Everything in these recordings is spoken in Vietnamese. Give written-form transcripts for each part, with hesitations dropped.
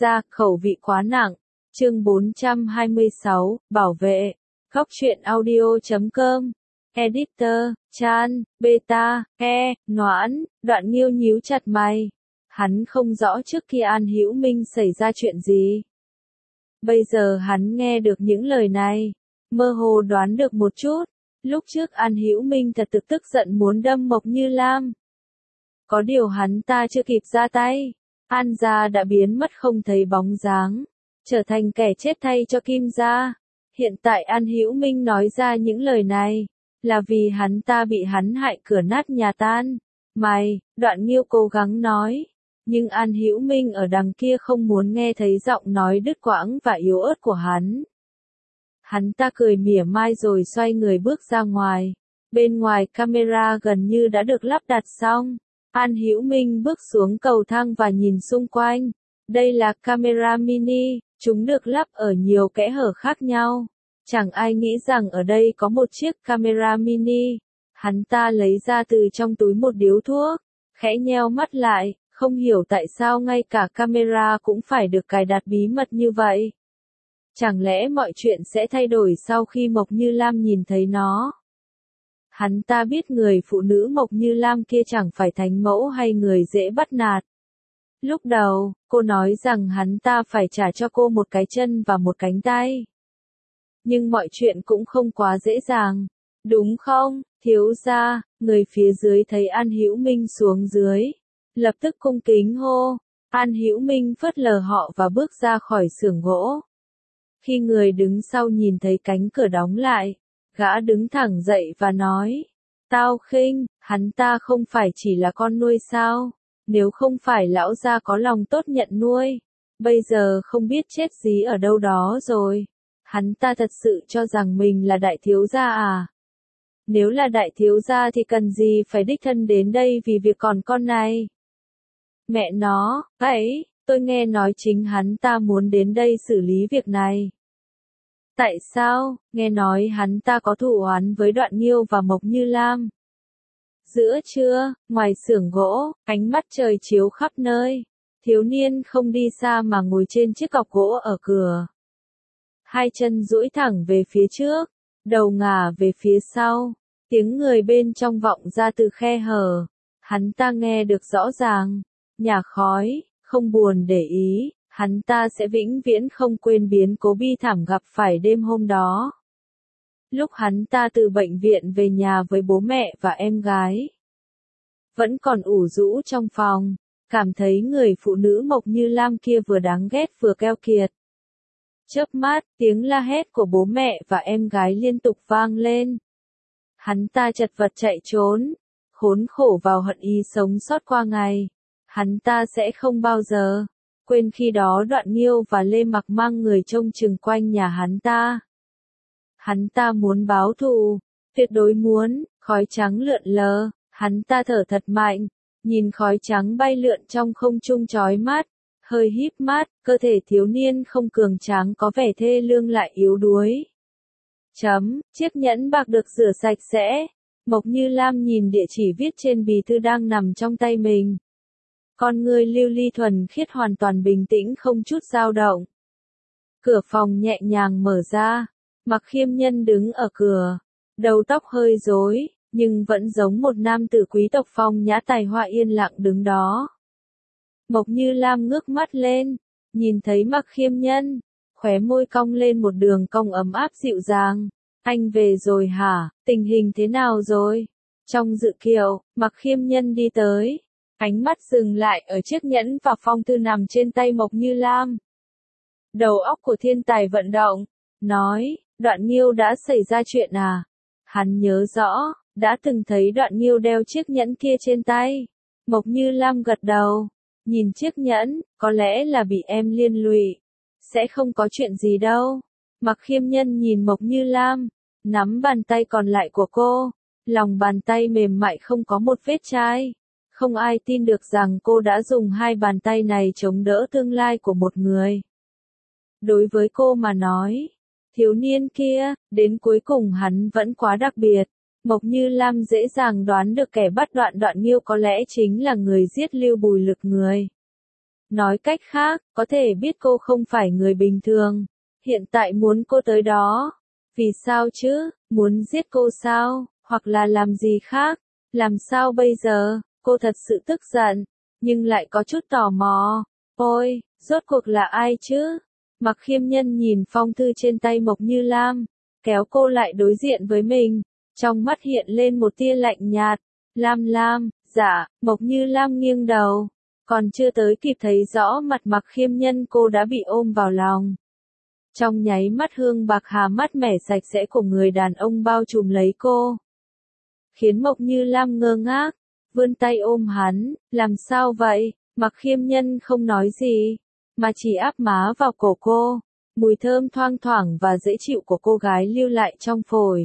ra, khẩu vị quá nặng. Chương 426, bảo vệ. Góc truyện audio.com. Editor, Chan, Beta, Noãn. Đoạn Nghiêu nhíu chặt mày. Hắn không rõ trước kia An Hữu Minh xảy ra chuyện gì. Bây giờ hắn nghe được những lời này, mơ hồ đoán được một chút. Lúc trước An Hữu Minh thật tức giận muốn đâm Mộc Như Lam. Có điều hắn ta chưa kịp ra tay, An gia đã biến mất không thấy bóng dáng, trở thành kẻ chết thay cho Kim gia. Hiện tại An Hữu Minh nói ra những lời này, là vì hắn ta bị hắn hại cửa nát nhà tan. Mày, Đoạn Nghiêu cố gắng nói, nhưng An Hữu Minh ở đằng kia không muốn nghe thấy giọng nói đứt quãng và yếu ớt của hắn. Hắn ta cười mỉa mai rồi xoay người bước ra ngoài. Bên ngoài camera gần như đã được lắp đặt xong. An Hữu Minh bước xuống cầu thang và nhìn xung quanh. Đây là camera mini, chúng được lắp ở nhiều kẽ hở khác nhau. Chẳng ai nghĩ rằng ở đây có một chiếc camera mini. Hắn ta lấy ra từ trong túi một điếu thuốc, khẽ nheo mắt lại, không hiểu tại sao ngay cả camera cũng phải được cài đặt bí mật như vậy. Chẳng lẽ mọi chuyện sẽ thay đổi sau khi Mộc Như Lam nhìn thấy nó? Hắn ta biết người phụ nữ Mộc Như Lam kia chẳng phải thánh mẫu hay người dễ bắt nạt. Lúc đầu, cô nói rằng hắn ta phải trả cho cô một cái chân và một cánh tay. Nhưng mọi chuyện cũng không quá dễ dàng. Đúng không, thiếu gia? Người phía dưới thấy An Hữu Minh xuống dưới, lập tức cung kính hô. An Hữu Minh phớt lờ họ và bước ra khỏi xưởng gỗ. Khi người đứng sau nhìn thấy cánh cửa đóng lại, gã đứng thẳng dậy và nói, Tao Khinh, hắn ta không phải chỉ là con nuôi sao? Nếu không phải lão gia có lòng tốt nhận nuôi, bây giờ không biết chết dí ở đâu đó rồi. Hắn ta thật sự cho rằng mình là đại thiếu gia à? Nếu là đại thiếu gia thì cần gì phải đích thân đến đây vì việc còn con này? Mẹ nó, ấy, tôi nghe nói chính hắn ta muốn đến đây xử lý việc này. Tại sao? Nghe nói hắn ta có thù oán với Đoạn Nghiêu và Mộc Như Lam. Giữa trưa, ngoài xưởng gỗ, ánh mắt trời chiếu khắp nơi. Thiếu niên không đi xa mà ngồi trên chiếc cọc gỗ ở cửa. Hai chân duỗi thẳng về phía trước, đầu ngả về phía sau. Tiếng người bên trong vọng ra từ khe hở. Hắn ta nghe được rõ ràng. Nhả khói, không buồn để ý. Hắn ta sẽ vĩnh viễn không quên biến cố bi thảm gặp phải đêm hôm đó. Lúc hắn ta từ bệnh viện về nhà với bố mẹ và em gái, vẫn còn ủ rũ trong phòng, cảm thấy người phụ nữ Mộc Như Lam kia vừa đáng ghét vừa keo kiệt. Chớp mắt, tiếng la hét của bố mẹ và em gái liên tục vang lên. Hắn ta chật vật chạy trốn, khốn khổ vào hận ý sống sót qua ngày. Hắn ta sẽ không bao giờ quên khi đó Đoạn Nghiêu và Lê Mặc mang người trông chừng quanh nhà hắn ta. Hắn ta muốn báo thù, tuyệt đối muốn. Khói trắng lượn lờ, hắn ta thở thật mạnh, nhìn khói trắng bay lượn trong không trung chói mắt, hơi híp mắt, cơ thể thiếu niên không cường tráng có vẻ thê lương lại yếu đuối. Chiếc nhẫn bạc được rửa sạch sẽ. Mộc Như Lam nhìn địa chỉ viết trên bì thư đang nằm trong tay mình. Con người lưu ly thuần khiết hoàn toàn bình tĩnh không chút dao động. Cửa phòng nhẹ nhàng mở ra. Mặc Khiêm Nhân đứng ở cửa. Đầu tóc hơi rối, nhưng vẫn giống một nam tử quý tộc phong nhã tài hoa yên lặng đứng đó. Mộc Như Lam ngước mắt lên, nhìn thấy Mặc Khiêm Nhân, khóe môi cong lên một đường cong ấm áp dịu dàng. Anh về rồi hả? Tình hình thế nào rồi? Trong dự kiệu, Mặc Khiêm Nhân đi tới. Ánh mắt dừng lại ở chiếc nhẫn và phong thư nằm trên tay Mộc Như Lam. Đầu óc của thiên tài vận động, nói, Đoạn Nghiêu đã xảy ra chuyện à? Hắn nhớ rõ, đã từng thấy Đoạn Nghiêu đeo chiếc nhẫn kia trên tay. Mộc Như Lam gật đầu, nhìn chiếc nhẫn, có lẽ là bị em liên lụy. Sẽ không có chuyện gì đâu. Mặc Khiêm Nhân nhìn Mộc Như Lam, nắm bàn tay còn lại của cô. Lòng bàn tay mềm mại không có một vết chai. Không ai tin được rằng cô đã dùng hai bàn tay này chống đỡ tương lai của một người. Đối với cô mà nói, thiếu niên kia, đến cuối cùng hắn vẫn quá đặc biệt. Mộc Như Lam dễ dàng đoán được kẻ bắt Đoạn Nghiêu có lẽ chính là người giết Lưu Bùi Lực người. Nói cách khác, có thể biết cô không phải người bình thường. Hiện tại muốn cô tới đó. Vì sao chứ? Muốn giết cô sao? Hoặc là làm gì khác? Làm sao bây giờ? Cô thật sự tức giận, nhưng lại có chút tò mò. Ôi, rốt cuộc là ai chứ? Mặc Khiêm Nhân nhìn phong thư trên tay Mộc Như Lam, kéo cô lại đối diện với mình. Trong mắt hiện lên một tia lạnh nhạt. Lam Lam, dạ, Mộc Như Lam nghiêng đầu. Còn chưa tới kịp thấy rõ mặt Mặc Khiêm Nhân cô đã bị ôm vào lòng. Trong nháy mắt hương bạc hà mát mẻ sạch sẽ của người đàn ông bao trùm lấy cô. Khiến Mộc Như Lam ngơ ngác, vươn tay ôm hắn, làm sao vậy? Mặc Khiêm Nhân không nói gì, mà chỉ áp má vào cổ cô. Mùi thơm thoang thoảng và dễ chịu của cô gái lưu lại trong phổi.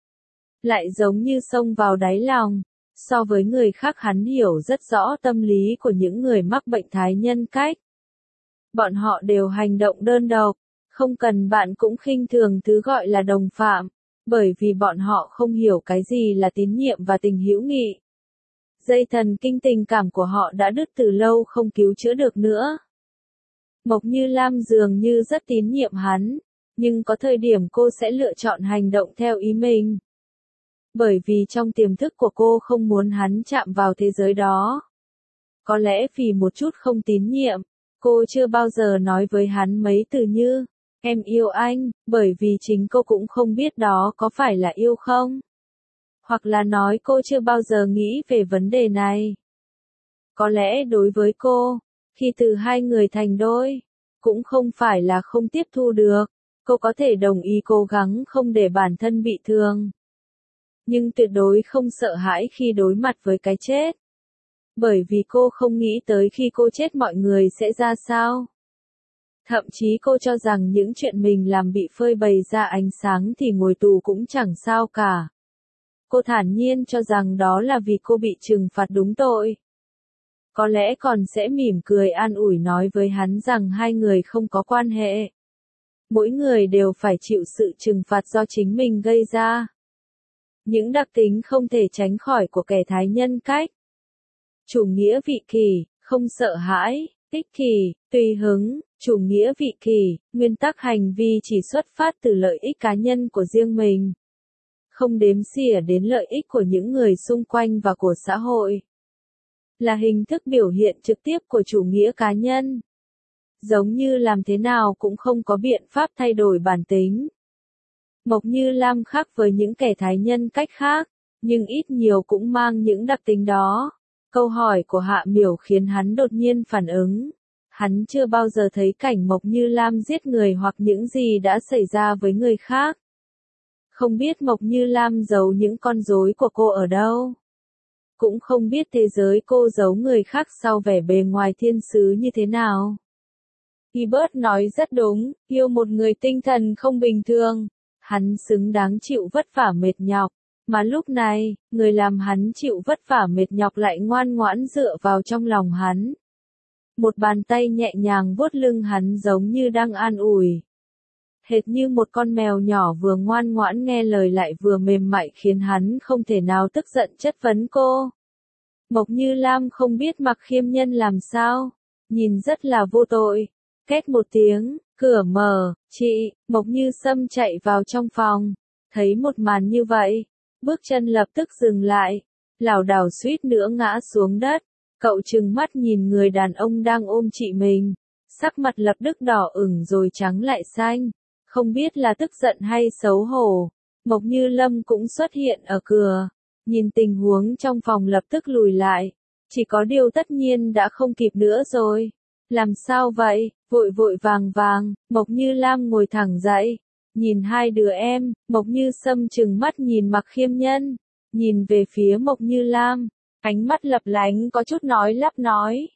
Lại giống như xông vào đáy lòng. So với người khác hắn hiểu rất rõ tâm lý của những người mắc bệnh thái nhân cách. Bọn họ đều hành động đơn độc, không cần bạn cũng khinh thường thứ gọi là đồng phạm, bởi vì bọn họ không hiểu cái gì là tín nhiệm và tình hữu nghị. Dây thần kinh tình cảm của họ đã đứt từ lâu không cứu chữa được nữa. Mộc Như Lam dường như rất tín nhiệm hắn, nhưng có thời điểm cô sẽ lựa chọn hành động theo ý mình. Bởi vì trong tiềm thức của cô không muốn hắn chạm vào thế giới đó. Có lẽ vì một chút không tín nhiệm, cô chưa bao giờ nói với hắn mấy từ như, em yêu anh, bởi vì chính cô cũng không biết đó có phải là yêu không. Hoặc là nói cô chưa bao giờ nghĩ về vấn đề này. Có lẽ đối với cô, khi từ hai người thành đôi, cũng không phải là không tiếp thu được, cô có thể đồng ý cố gắng không để bản thân bị thương. Nhưng tuyệt đối không sợ hãi khi đối mặt với cái chết. Bởi vì cô không nghĩ tới khi cô chết mọi người sẽ ra sao. Thậm chí cô cho rằng những chuyện mình làm bị phơi bày ra ánh sáng thì ngồi tù cũng chẳng sao cả. Cô thản nhiên cho rằng đó là vì cô bị trừng phạt đúng tội. Có lẽ còn sẽ mỉm cười an ủi nói với hắn rằng hai người không có quan hệ. Mỗi người đều phải chịu sự trừng phạt do chính mình gây ra. Những đặc tính không thể tránh khỏi của kẻ thái nhân cách. Chủ nghĩa vị kỷ, không sợ hãi, ích kỷ, tùy hứng, chủ nghĩa vị kỷ, nguyên tắc hành vi chỉ xuất phát từ lợi ích cá nhân của riêng mình. Không đếm xỉa đến lợi ích của những người xung quanh và của xã hội. Là hình thức biểu hiện trực tiếp của chủ nghĩa cá nhân. Giống như làm thế nào cũng không có biện pháp thay đổi bản tính. Mộc Như Lam khác với những kẻ thái nhân cách khác, nhưng ít nhiều cũng mang những đặc tính đó. Câu hỏi của Hạ Miểu khiến hắn đột nhiên phản ứng. Hắn chưa bao giờ thấy cảnh Mộc Như Lam giết người hoặc những gì đã xảy ra với người khác. Không biết Mộc Như Lam giấu những con rối của cô ở đâu. Cũng không biết thế giới cô giấu người khác sau vẻ bề ngoài thiên sứ như thế nào. Hibbert nói rất đúng, yêu một người tinh thần không bình thường. Hắn xứng đáng chịu vất vả mệt nhọc, mà lúc này, người làm hắn chịu vất vả mệt nhọc lại ngoan ngoãn dựa vào trong lòng hắn. Một bàn tay nhẹ nhàng vuốt lưng hắn giống như đang an ủi. Hệt như một con mèo nhỏ vừa ngoan ngoãn nghe lời lại vừa mềm mại khiến hắn không thể nào tức giận chất vấn cô. Mộc Như Lam không biết Mặc Khiêm Nhân làm sao, nhìn rất là vô tội. Két một tiếng, cửa mở, chị, Mộc Như Sâm chạy vào trong phòng, thấy một màn như vậy, bước chân lập tức dừng lại, lảo đảo suýt nữa ngã xuống đất, cậu trừng mắt nhìn người đàn ông đang ôm chị mình, sắc mặt lập tức đỏ ửng rồi trắng lại xanh, không biết là tức giận hay xấu hổ. Mộc Như Lâm cũng xuất hiện ở cửa, nhìn tình huống trong phòng lập tức lùi lại, chỉ có điều tất nhiên đã không kịp nữa rồi. Làm sao vậy? Vội vội vàng vàng, Mộc Như Lam ngồi thẳng dậy, nhìn hai đứa em, Mộc Như Sâm trừng mắt nhìn Mặc Khiêm Nhân, nhìn về phía Mộc Như Lam, ánh mắt lập lánh có chút nói lắp nói.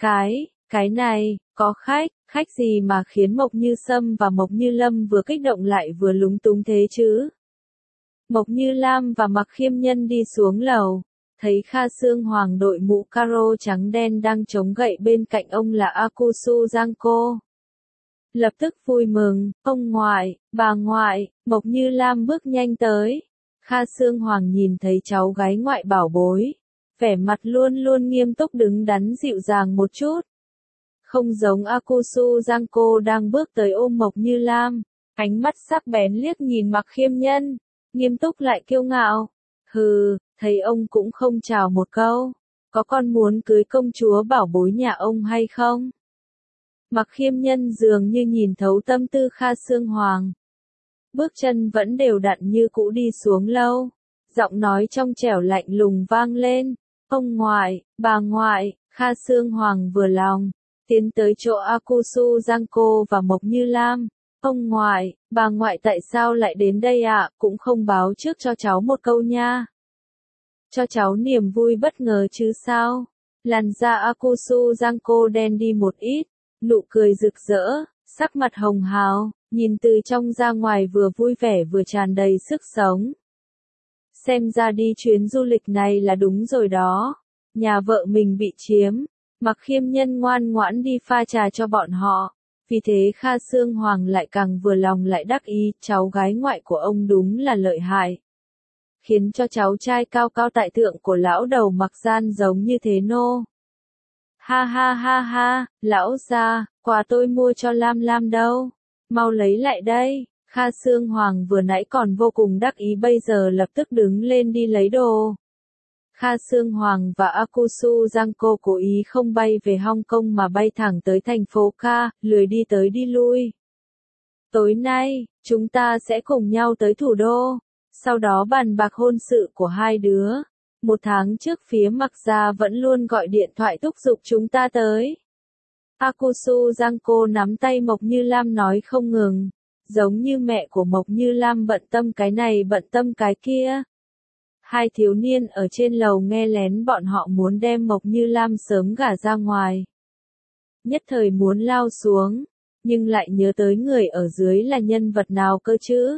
Cái này, có khách gì mà khiến Mộc Như Sâm và Mộc Như Lâm vừa kích động lại vừa lúng túng thế chứ? Mộc Như Lam và Mặc Khiêm Nhân đi xuống lầu. Thấy Kha Sương Hoàng đội mũ caro trắng đen đang chống gậy bên cạnh ông là Akusu Giangco. Lập tức vui mừng, ông ngoại, bà ngoại, Mộc Như Lam bước nhanh tới. Kha Sương Hoàng nhìn thấy cháu gái ngoại bảo bối, vẻ mặt luôn luôn nghiêm túc đứng đắn dịu dàng một chút. Không giống Akusu Giangco đang bước tới ôm Mộc Như Lam, ánh mắt sắc bén liếc nhìn Mặc Khiêm Nhân, nghiêm túc lại kiêu ngạo. Hừ, thấy ông cũng không chào một câu, có con muốn cưới công chúa bảo bối nhà ông hay không? Mặc Khiêm Nhân dường như nhìn thấu tâm tư Kha Sương Hoàng. Bước chân vẫn đều đặn như cũ đi xuống lâu, giọng nói trong trẻo lạnh lùng vang lên. Ông ngoại, bà ngoại, Kha Sương Hoàng vừa lòng, tiến tới chỗ Akusu Giangco và Mộc Như Lam. Ông ngoại, bà ngoại tại sao lại đến đây ạ, cũng không báo trước cho cháu một câu nha. Cho cháu niềm vui bất ngờ chứ sao. Làn da Akusu Giangco đen đi một ít, nụ cười rực rỡ, sắc mặt hồng hào, nhìn từ trong ra ngoài vừa vui vẻ vừa tràn đầy sức sống. Xem ra đi chuyến du lịch này là đúng rồi đó. Nhà vợ mình bị chiếm, Mặc Khiêm Nhân ngoan ngoãn đi pha trà cho bọn họ. Vì thế Kha Sương Hoàng lại càng vừa lòng lại đắc ý, cháu gái ngoại của ông đúng là lợi hại. Khiến cho cháu trai cao cao tại thượng của lão đầu Mặc gian giống như thế nô. Ha ha ha ha, lão gia, quà tôi mua cho Lam Lam đâu, mau lấy lại đây. Kha Sương Hoàng vừa nãy còn vô cùng đắc ý bây giờ lập tức đứng lên đi lấy đồ. Kha Sương Hoàng và Akusu Giangco cố ý không bay về Hong Kong mà bay thẳng tới thành phố Ca, lười đi tới đi lui. Tối nay, chúng ta sẽ cùng nhau tới thủ đô, sau đó bàn bạc hôn sự của hai đứa. Một tháng trước phía Mặc gia vẫn luôn gọi điện thoại thúc giục chúng ta tới. Akusu Giangco nắm tay Mộc Như Lam nói không ngừng, giống như mẹ của Mộc Như Lam bận tâm cái này bận tâm cái kia. Hai thiếu niên ở trên lầu nghe lén bọn họ muốn đem Mộc Như Lam sớm gả ra ngoài. Nhất thời muốn lao xuống, nhưng lại nhớ tới người ở dưới là nhân vật nào cơ chứ.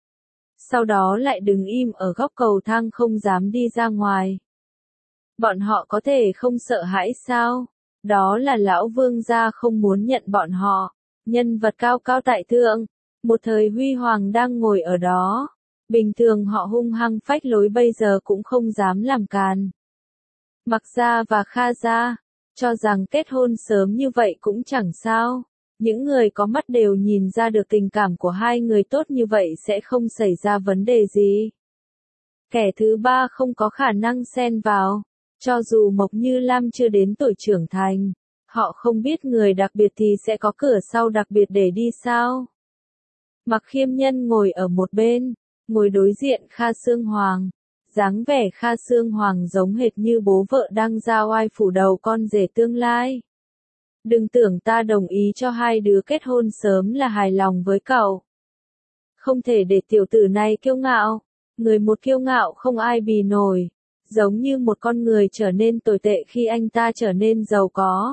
Sau đó lại đứng im ở góc cầu thang không dám đi ra ngoài. Bọn họ có thể không sợ hãi sao? Đó là lão vương gia không muốn nhận bọn họ. Nhân vật cao cao tại thượng, một thời huy hoàng đang ngồi ở đó. Bình thường họ hung hăng phách lối bây giờ cũng không dám làm càn. Mặc gia và Kha gia, cho rằng kết hôn sớm như vậy cũng chẳng sao. Những người có mắt đều nhìn ra được tình cảm của hai người tốt như vậy sẽ không xảy ra vấn đề gì. Kẻ thứ ba không có khả năng xen vào. Cho dù Mộc Như Lam chưa đến tuổi trưởng thành, họ không biết người đặc biệt thì sẽ có cửa sau đặc biệt để đi sao. Mặc Khiêm Nhân ngồi ở một bên, ngồi đối diện Kha Sương Hoàng. Dáng vẻ Kha Sương Hoàng giống hệt như bố vợ đang ra oai phủ đầu con rể tương lai. Đừng tưởng ta đồng ý cho hai đứa kết hôn sớm là hài lòng với cậu. Không thể để tiểu tử này kiêu ngạo. Người một kiêu ngạo không ai bì nổi. Giống như một con người trở nên tồi tệ khi anh ta trở nên giàu có.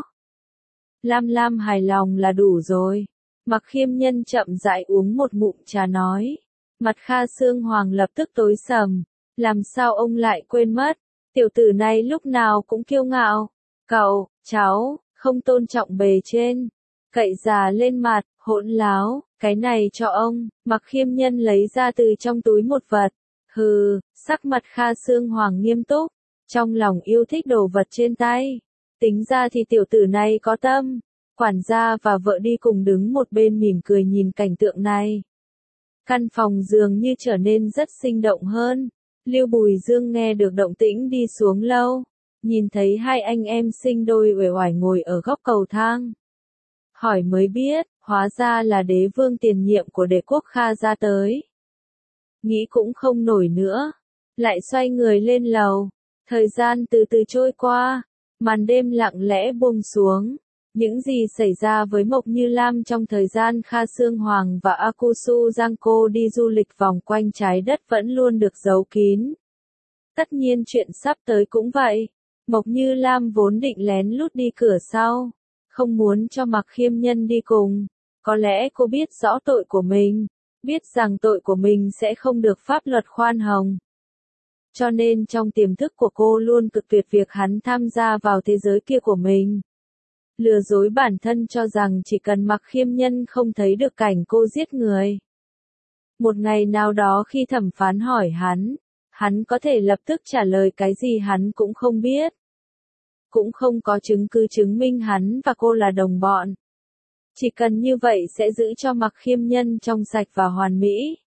Lam Lam hài lòng là đủ rồi. Mặc Khiêm Nhân chậm rãi uống một ngụm trà nói. Mặt Kha Sương Hoàng lập tức tối sầm. Làm sao ông lại quên mất? Tiểu tử này lúc nào cũng kiêu ngạo. Cậu, cháu, không tôn trọng bề trên. Cậy già lên mặt, hỗn láo, cái này cho ông. Mặc Khiêm Nhân lấy ra từ trong túi một vật. Hừ, sắc mặt Kha Sương Hoàng nghiêm túc, trong lòng yêu thích đồ vật trên tay. Tính ra thì tiểu tử này có tâm. Quản gia và vợ đi cùng đứng một bên mỉm cười nhìn cảnh tượng này. Căn phòng dường như trở nên rất sinh động hơn. Lưu Bùi Dương nghe được động tĩnh đi xuống lâu, nhìn thấy hai anh em sinh đôi uể oải ngồi ở góc cầu thang. Hỏi mới biết, hóa ra là đế vương tiền nhiệm của đế quốc Kha gia tới. Nghĩ cũng không nổi nữa, lại xoay người lên lầu. Thời gian từ từ trôi qua, màn đêm lặng lẽ buông xuống. Những gì xảy ra với Mộc Như Lam trong thời gian Kha Sương Hoàng và Akusu Giangco đi du lịch vòng quanh trái đất vẫn luôn được giấu kín. Tất nhiên chuyện sắp tới cũng vậy. Mộc Như Lam vốn định lén lút đi cửa sau, không muốn cho Mặc Khiêm Nhân đi cùng. Có lẽ cô biết rõ tội của mình, biết rằng tội của mình sẽ không được pháp luật khoan hồng. Cho nên trong tiềm thức của cô luôn cực tuyệt việc hắn tham gia vào thế giới kia của mình. Lừa dối bản thân cho rằng chỉ cần Mặc Khiêm Nhân không thấy được cảnh cô giết người. Một ngày nào đó khi thẩm phán hỏi hắn có thể lập tức trả lời cái gì hắn cũng không biết. cũng không có chứng cứ chứng minh hắn và cô là đồng bọn. Chỉ cần như vậy sẽ giữ cho Mạc Khiêm Nhân trong sạch và hoàn mỹ.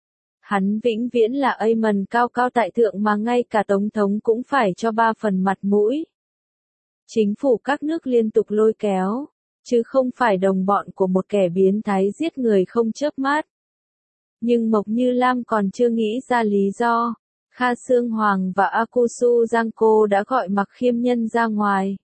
Hắn vĩnh viễn là Amen cao cao tại thượng mà ngay cả Tổng thống cũng phải cho 3 phần mặt mũi. Chính phủ các nước liên tục lôi kéo, chứ không phải đồng bọn của một kẻ biến thái giết người không chớp mắt. Nhưng Mộc Như Lam còn chưa nghĩ ra lý do. Kha Sương Hoàng và Akusu Giangco đã gọi Mạc Khiêm Nhân ra ngoài.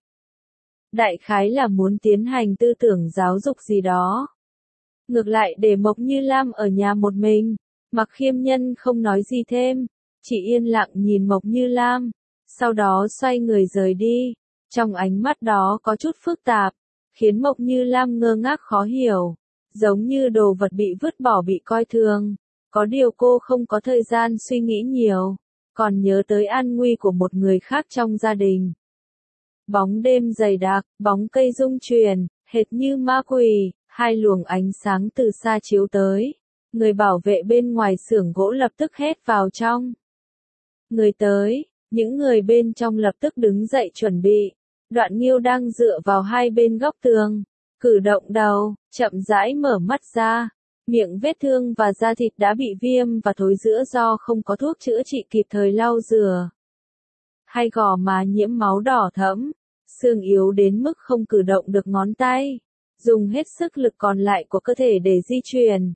Đại khái là muốn tiến hành tư tưởng giáo dục gì đó. Ngược lại để Mộc Như Lam ở nhà một mình, Mạc Khiêm Nhân không nói gì thêm, chỉ yên lặng nhìn Mộc Như Lam, sau đó xoay người rời đi. Trong ánh mắt đó có chút phức tạp, khiến Mộc Như Lam ngơ ngác khó hiểu, giống như đồ vật bị vứt bỏ bị coi thường. Có điều cô không có thời gian suy nghĩ nhiều, còn nhớ tới an nguy của một người khác trong gia đình. Bóng đêm dày đặc, bóng cây rung chuyển, hệt như ma quỷ, hai luồng ánh sáng từ xa chiếu tới. Người bảo vệ bên ngoài xưởng gỗ lập tức hét vào trong. Người tới, những người bên trong lập tức đứng dậy chuẩn bị. Đoạn Nghiêu đang dựa vào hai bên góc tường, cử động đầu, chậm rãi mở mắt ra. Miệng vết thương và da thịt đã bị viêm và thối rữa do không có thuốc chữa trị kịp thời lau rửa. Hai gò má nhiễm máu đỏ thẫm, xương yếu đến mức không cử động được ngón tay, dùng hết sức lực còn lại của cơ thể để di chuyển.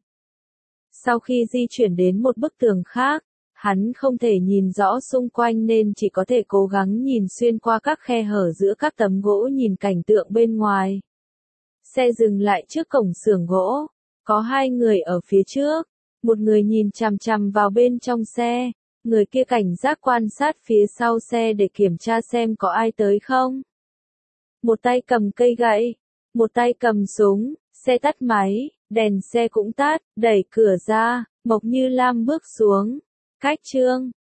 Sau khi di chuyển đến một bức tường khác, hắn không thể nhìn rõ xung quanh nên chỉ có thể cố gắng nhìn xuyên qua các khe hở giữa các tấm gỗ nhìn cảnh tượng bên ngoài. Xe dừng lại trước cổng xưởng gỗ, có hai người ở phía trước, một người nhìn chằm chằm vào bên trong xe, người kia cảnh giác quan sát phía sau xe để kiểm tra xem có ai tới không. Một tay cầm cây gậy, một tay cầm súng, xe tắt máy, đèn xe cũng tắt, đẩy cửa ra, Mộc Như Lam bước xuống. Cách chương